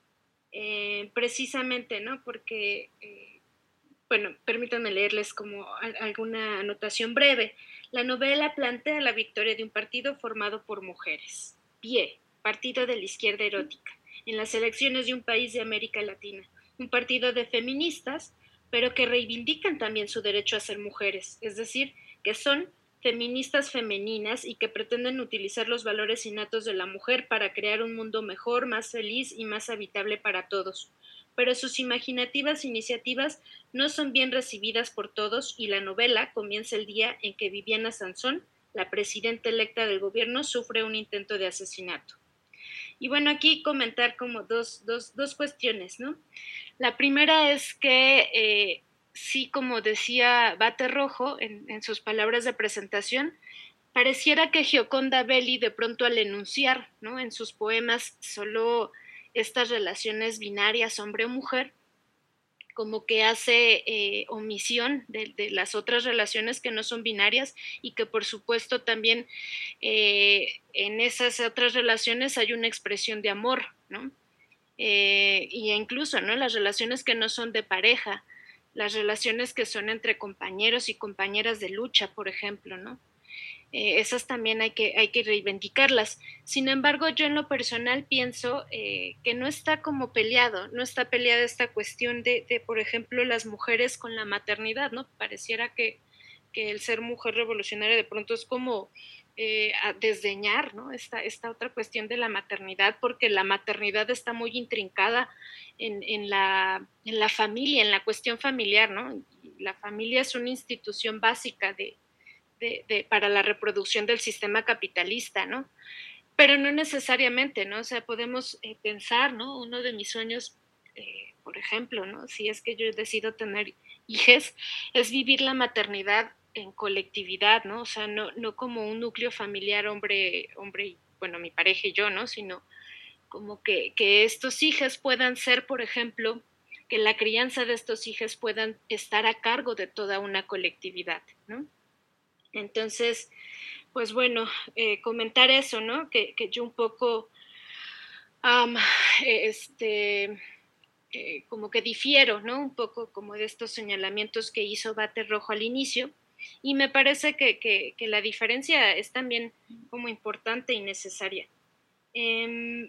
eh, precisamente, ¿no? Porque... Eh, Bueno, permítanme leerles como alguna anotación breve. La novela plantea la victoria de un partido formado por mujeres. Pie, Partido de la Izquierda Erótica, en las elecciones de un país de América Latina. Un partido de feministas, pero que reivindican también su derecho a ser mujeres, es decir, que son feministas femeninas y que pretenden utilizar los valores innatos de la mujer para crear un mundo mejor, más feliz y más habitable para todos. Pero sus imaginativas iniciativas no son bien recibidas por todos y la novela comienza el día en que Viviana Sansón, la presidenta electa del gobierno, sufre un intento de asesinato. Y bueno, aquí comentar como dos, dos, dos cuestiones, ¿no? La primera es que, eh, sí, como decía Bate Rojo en, en sus palabras de presentación, pareciera que Gioconda Belli de pronto al enunciar, ¿no? En sus poemas solo estas relaciones binarias hombre o mujer, como que hace eh, omisión de, de las otras relaciones que no son binarias y que por supuesto también eh, en esas otras relaciones hay una expresión de amor, ¿no? Eh, y incluso, ¿no? Las relaciones que no son de pareja, las relaciones que son entre compañeros y compañeras de lucha, por ejemplo, ¿no? Eh, esas también hay que, hay que reivindicarlas. Sin embargo, yo en lo personal pienso eh, que no está como peleado, no está peleada esta cuestión de, de, por ejemplo, las mujeres con la maternidad, ¿no? Pareciera que, que el ser mujer revolucionaria de pronto es como eh, a desdeñar, ¿no? Esta, esta otra cuestión de la maternidad, porque la maternidad está muy intrincada en, en, la, en la familia, en la cuestión familiar, ¿no? La familia es una institución básica de De, de, para la reproducción del sistema capitalista, ¿no? Pero no necesariamente, ¿no? O sea, podemos eh, pensar, ¿no? Uno de mis sueños, eh, por ejemplo, ¿no? Si es que yo decido tener hijas, es vivir la maternidad en colectividad, ¿no? O sea, no, no como un núcleo familiar hombre, hombre, bueno, mi pareja y yo, ¿no? Sino como que, que estos hijos puedan ser, por ejemplo, que la crianza de estos hijos puedan estar a cargo de toda una colectividad, ¿no? Entonces, pues bueno, eh, comentar eso, ¿no? Que, que yo un poco, um, este, eh, como que difiero, ¿no? Un poco como de estos señalamientos que hizo Bate Rojo al inicio, y me parece que, que, que la diferencia es también como importante y necesaria. Eh,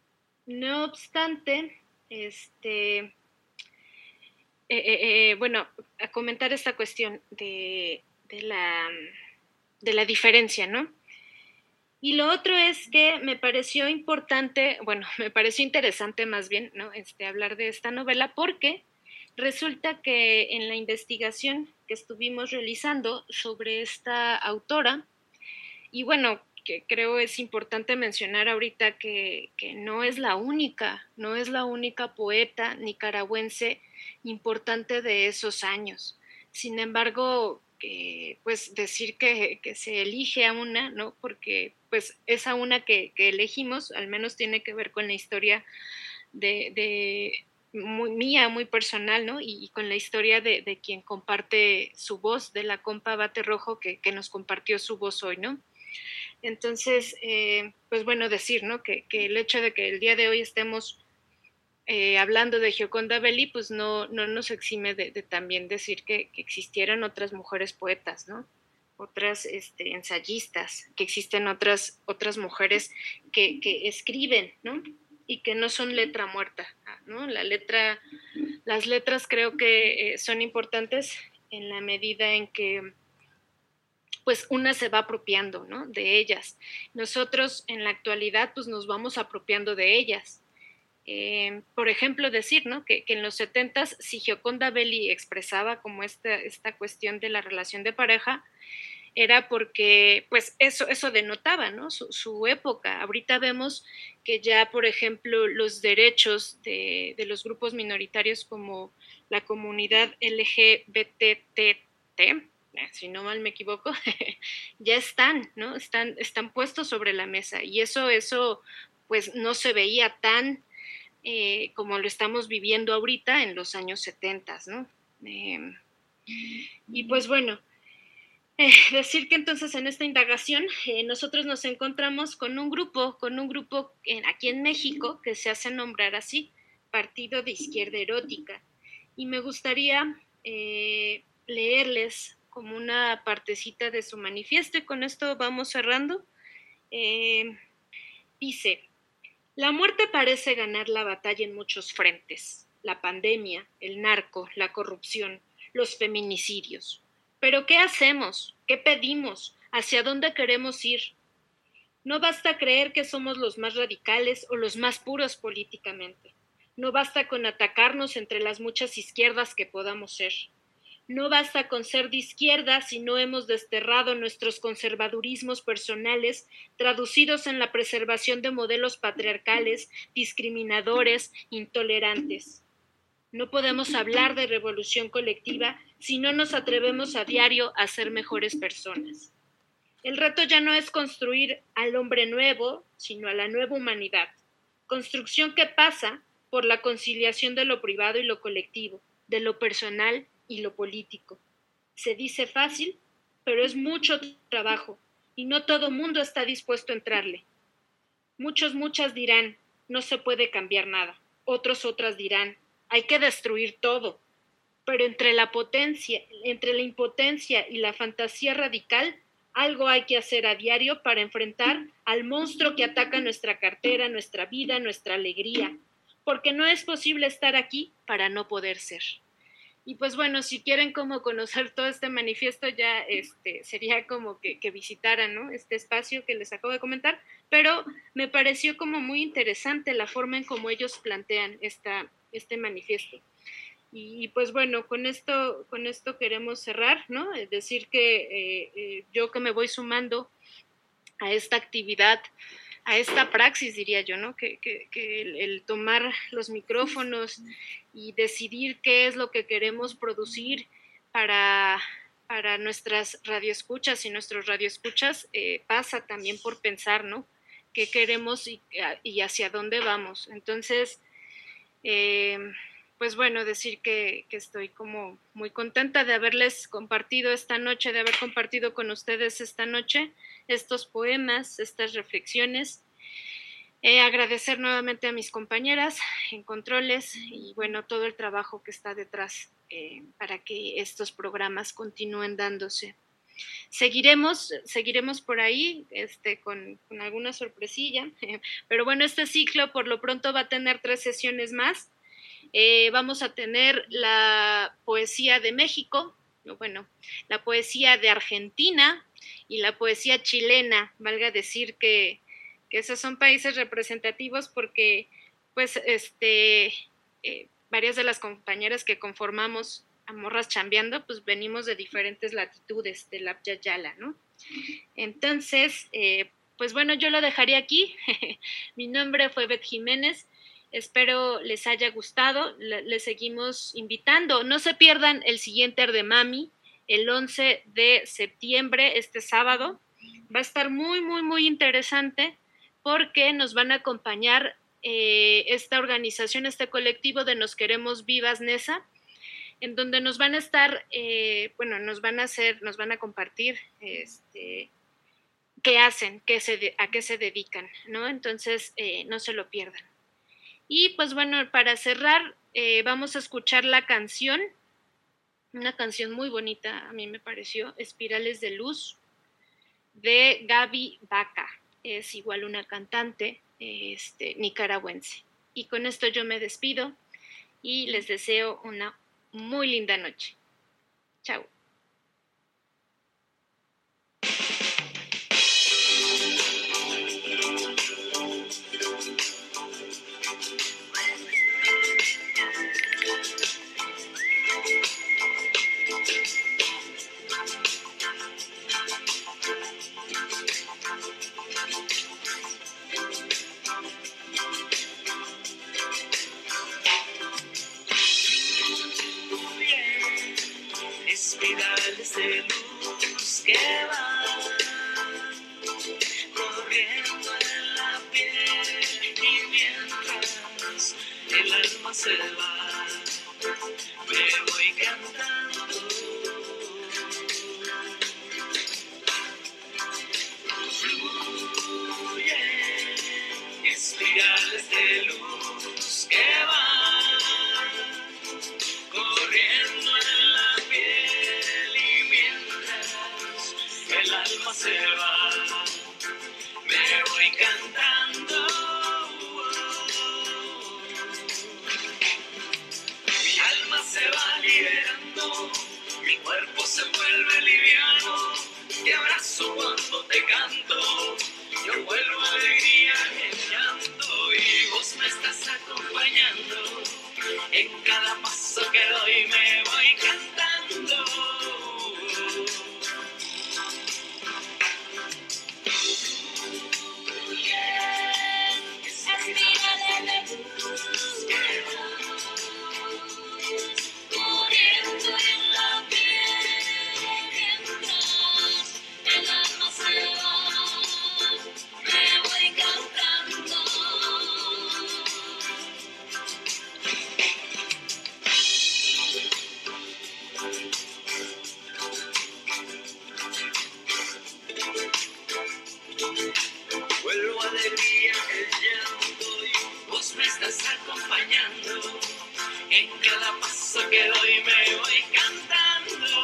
no obstante, este, eh, eh, eh, bueno, a comentar esta cuestión de... De la, de la diferencia, ¿no? Y lo otro es que me pareció importante, bueno, me pareció interesante más bien, ¿no? Este, hablar de esta novela porque resulta que en la investigación que estuvimos realizando sobre esta autora y bueno, que creo es importante mencionar ahorita que, que no es la única, no es la única poeta nicaragüense importante de esos años. Sin embargo, eh, pues decir que, que se elige a una, ¿no? Porque pues esa una que, que elegimos al menos tiene que ver con la historia de, de muy mía, muy personal, ¿no? Y, y con la historia de, de quien comparte su voz, de la compa Bate Rojo que, que nos compartió su voz hoy, ¿no? Entonces, eh, pues bueno, decir, ¿no? Que, que el hecho de que el día de hoy estemos eh, hablando de Gioconda Belli, pues no, no nos exime de, de también decir que, que existieran otras mujeres poetas, ¿no? Otras este, ensayistas, que existen otras, otras mujeres que, que escriben, ¿no? Y que no son letra muerta, ¿no? La letra, las letras creo que eh, son importantes en la medida en que pues una se va apropiando, ¿no? De ellas. Nosotros en la actualidad pues nos vamos apropiando de ellas. Eh, por ejemplo, decir, ¿no? Que, que en los setentas, si Gioconda Belli expresaba como esta, esta cuestión de la relación de pareja, era porque pues eso, eso denotaba, ¿no? Su, su época. Ahorita vemos que ya, por ejemplo, los derechos de, de los grupos minoritarios como la comunidad L G B T T, si no mal me equivoco, ya están, ¿no? Están, están puestos sobre la mesa y eso, eso pues no se veía tan eh, como lo estamos viviendo ahorita en los años setenta, ¿no? Eh, y pues bueno, eh, decir que entonces en esta indagación eh, nosotros nos encontramos con un grupo, con un grupo en, aquí en México que se hace nombrar así, Partido de Izquierda Erótica, y me gustaría eh, leerles como una partecita de su manifiesto y con esto vamos cerrando. Eh, dice, la muerte parece ganar la batalla en muchos frentes, la pandemia, el narco, la corrupción, los feminicidios. Pero ¿qué hacemos? ¿Qué pedimos? ¿Hacia dónde queremos ir? No basta creer que somos los más radicales o los más puros políticamente. No basta con atacarnos entre las muchas izquierdas que podamos ser. No basta con ser de izquierda si no hemos desterrado nuestros conservadurismos personales traducidos en la preservación de modelos patriarcales, discriminadores, intolerantes. No podemos hablar de revolución colectiva si no nos atrevemos a diario a ser mejores personas. El reto ya no es construir al hombre nuevo, sino a la nueva humanidad. Construcción que pasa por la conciliación de lo privado y lo colectivo, de lo personal y lo político. Se dice fácil, pero es mucho trabajo y no todo mundo está dispuesto a entrarle. Muchos, muchas dirán, no se puede cambiar nada. Otros, otras dirán, hay que destruir todo. Pero entre la potencia, entre la impotencia y la fantasía radical, algo hay que hacer a diario para enfrentar al monstruo que ataca nuestra cartera, nuestra vida, nuestra alegría. Porque no es posible estar aquí para no poder ser. Y pues bueno, si quieren como conocer todo este manifiesto ya este, sería como que, que visitaran, ¿no? Este espacio que les acabo de comentar, pero me pareció como muy interesante la forma en cómo ellos plantean esta, este manifiesto. Y, y pues bueno, con esto, con esto queremos cerrar, ¿no? Es decir que eh, eh, yo que me voy sumando a esta actividad, a esta praxis, diría yo, ¿no? Que, que, que el, el tomar los micrófonos y decidir qué es lo que queremos producir para, para nuestras radioescuchas y nuestros radioescuchas eh, pasa también por pensar, ¿no? Qué queremos y, y hacia dónde vamos. Entonces, eh, pues bueno, decir que, que estoy como muy contenta de haberles compartido esta noche, de haber compartido con ustedes esta noche estos poemas, estas reflexiones. Eh, agradecer nuevamente a mis compañeras en controles y bueno, todo el trabajo que está detrás eh, para que estos programas continúen dándose. Seguiremos, seguiremos por ahí este, con, con alguna sorpresilla, pero bueno, este ciclo por lo pronto va a tener tres sesiones más. Eh, vamos a tener la poesía de México, bueno, la poesía de Argentina y la poesía chilena, valga decir que, que esos son países representativos porque pues este, eh, varias de las compañeras que conformamos a Morras Chambeando, pues venimos de diferentes latitudes del Abya Yala, ¿no? Entonces, eh, pues bueno, yo lo dejaría aquí. Mi nombre fue Beth Jiménez. Espero les haya gustado. Le, les seguimos invitando. No se pierdan el siguiente Ardemami, el once de septiembre, este sábado. Va a estar muy, muy, muy interesante porque nos van a acompañar eh, esta organización, este colectivo de Nos Queremos Vivas Nesa, en donde nos van a estar, eh, bueno, nos van a hacer, nos van a compartir este, qué hacen, qué se, a qué se dedican, ¿no? Entonces, eh, no se lo pierdan. Y pues bueno, para cerrar, eh, vamos a escuchar la canción, una canción muy bonita, a mí me pareció, Espirales de Luz, de Gaby Vaca. Es igual una cantante este, nicaragüense. Y con esto yo me despido y les deseo una muy linda noche. Chao. Espirales de luz que van corriendo en la piel y mientras el alma se va, me voy cantando. Fluyen espirales de luz que van corriendo en la piel y mientras el alma se va, me voy cantando. Mi alma se va liberando, mi cuerpo se vuelve liviano, te abrazo cuando te canto, yo vuelvo alegría en llanto y vos me estás acompañando. En cada paso que doy me voy cantando. Espirales de luz que van corriendo en la piel mientras el alma se va, me voy cantando. Vuelvo alegría el llanto y vos me estás acompañando. En cada paso que doy me voy cantando.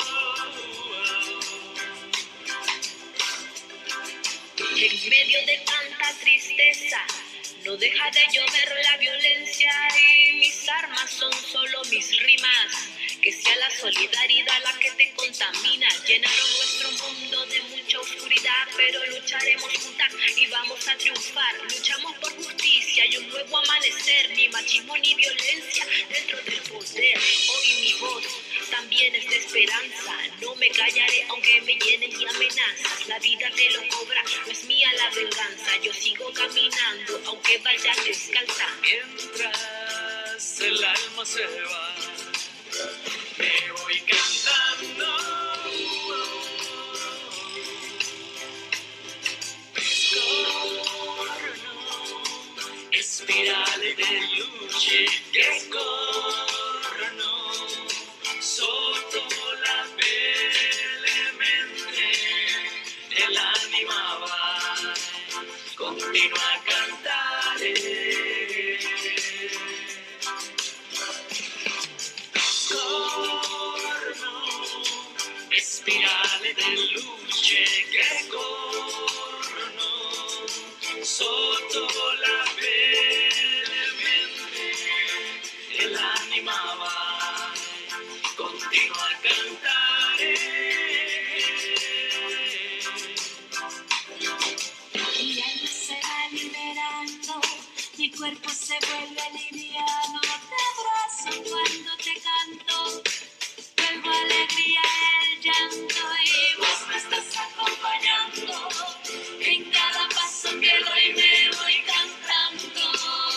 En medio de tanta tristeza, no deja de llover la violencia y mis armas son solo mis rimas. Que sea la solidaridad la que te contamina. Llenaron nuestro mundo de mucha oscuridad, pero lucharemos juntas y vamos a triunfar. Luchamos por justicia y un nuevo amanecer. Ni machismo ni violencia dentro del poder. Hoy mi voz también es de esperanza. No me callaré aunque me llenen de amenazas. La vida te lo cobra, no es mía la venganza. Yo sigo caminando aunque vaya descalza. Mientras el alma se va, me voy cantando. Corno, espirales de luce che corrono sotto la pelle mentre l'anima va, continua a cantare. Spirale di luce che corrono sotto la pelle mentre l'anima va, continua a cantare. Mi alma se va liberando, mi cuerpo se vuelve liviano, te abrazo cuando te canto. alegría, el llanto y vos me estás acompañando. En cada paso que doy me voy cantando.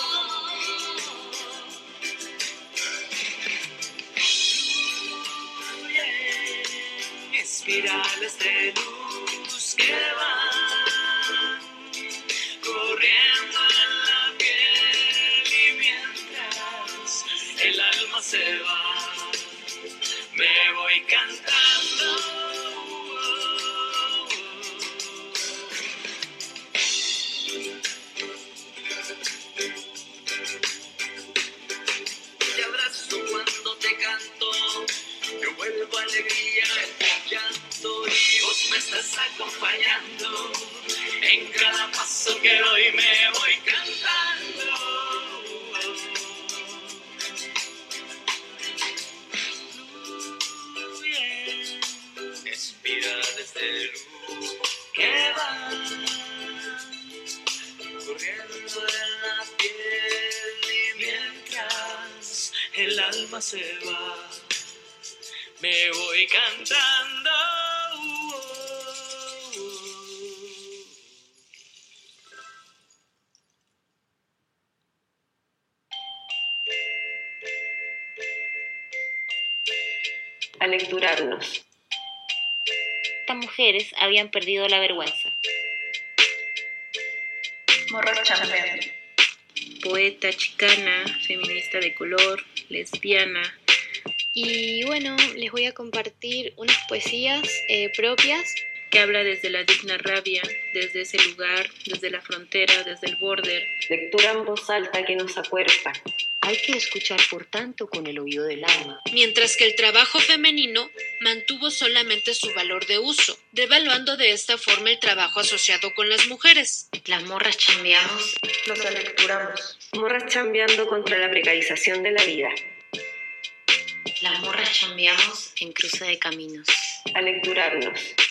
Fluyen espirales de luz que van corriendo en la piel y mientras el alma se va, me voy cantando. Te abrazo cuando te canto, yo vuelvo alegría en tu llanto y vos me estás acompañando. En cada paso que doy me voy cantando. Fluyen espirales de luz que van corriendo en la piel y mientras el alma se va, me voy cantando. A lecturarnos. Estas mujeres habían perdido la vergüenza. Morras chambeando. Poeta, chicana, feminista de color, lesbiana. Y bueno, les voy a compartir unas poesías eh, propias. Que habla desde la digna rabia, desde ese lugar, desde la frontera, desde el border. Lectura en voz alta que nos acuerpa. Hay que escuchar, por tanto, con el oído del alma. Mientras que el trabajo femenino mantuvo solamente su valor de uso, devaluando de esta forma el trabajo asociado con las mujeres. Las morras chambeamos. Los alecturamos. Morras chambeando contra la precarización de la vida. Las morras chambeamos en cruce de caminos. A lecturarnos.